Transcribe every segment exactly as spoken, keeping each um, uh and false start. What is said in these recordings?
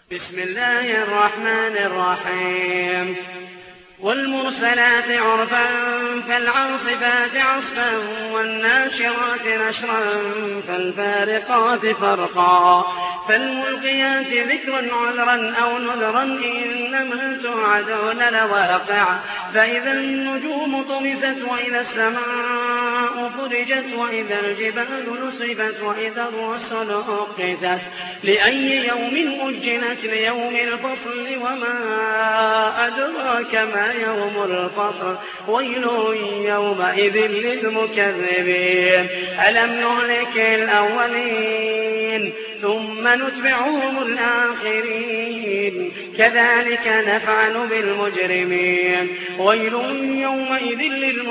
بسم الله الرحمن الرحيم والمرسلات عرفا فالعاصفات عصفا والناشرات نشرا فالفارقات فرقا فالملقيات ذكرا عذرا أو نذرا إنما توعدون لواقع فإذا النجوم طمست وإذا السماء فرجت وإذا الجبال نصبت وإذا الرسل أقتت لأي يوم أجلت ليوم الفصل وما أدراك ما يوم الفصل ويل يومئذ للمكذبين ألم نهلك الأولين ثم نتبعهم الآخرين كذلك نفعل بالمجرمين ويل يومئذ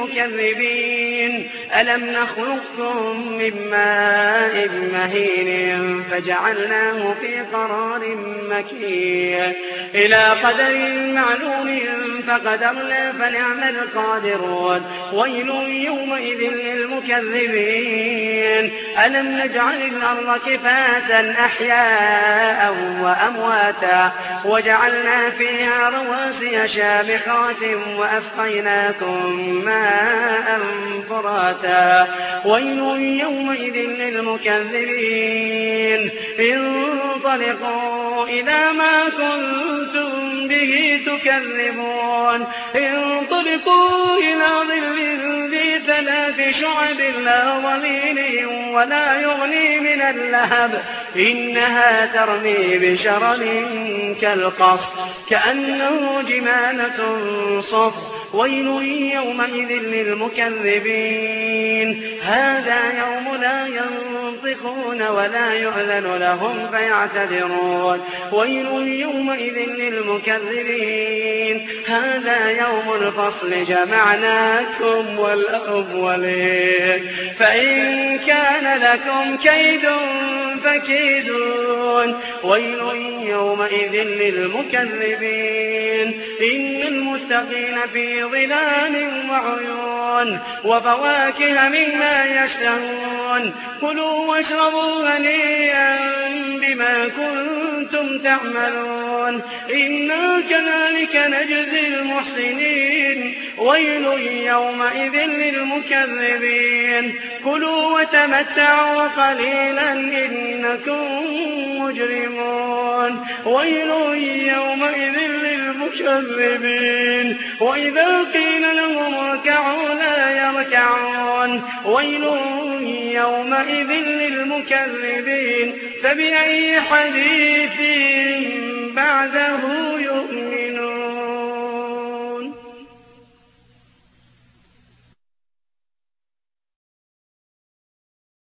للمكذبين ألم نخلقكم من ماء مهين فجعلناه في قرار مكين إلى قدر معلوم فقدرنا فنعم القادرون ويل يومئذ للمكذبين ألم نجعل الأرض كفاتا أحياء وأمواتا وجعلنا فيها رواسي شامخات وأسقيناكم ماء فراتا ويل يومئذ للمكذبين انطلقوا إلى ما كنتم به تكذبون انطلقوا إلى ظل ذي ثلاث شعب لا ظليل ولا يغني من اللهب إنها ترمي بشرر كالقصر كأنه جمالة صفر ويل يومئذ للمكذبين هذا يوم لا ينطقون ولا يؤذن لهم فيعتذرون ويل يومئذ للمكذبين هذا يوم الفصل جمعناكم والأولين فإن كان لكم كيد فكيدون ويل يومئذ للمكذبين إن المتقين في ظلال وعيون وفواكه مما يشتهون كلوا واشربوا هنيئا بما كنتم تعملون إنا كذلك نجزي المحسنين ويل يومئذ للمكذبين كلوا وتمتعوا قليلا إنكم مجرمون ويل يومئذ للمكذبين وإذا قيل لهم اركعوا لا يركعون ويل يومئذ للمكذبين فبأي حديث بعده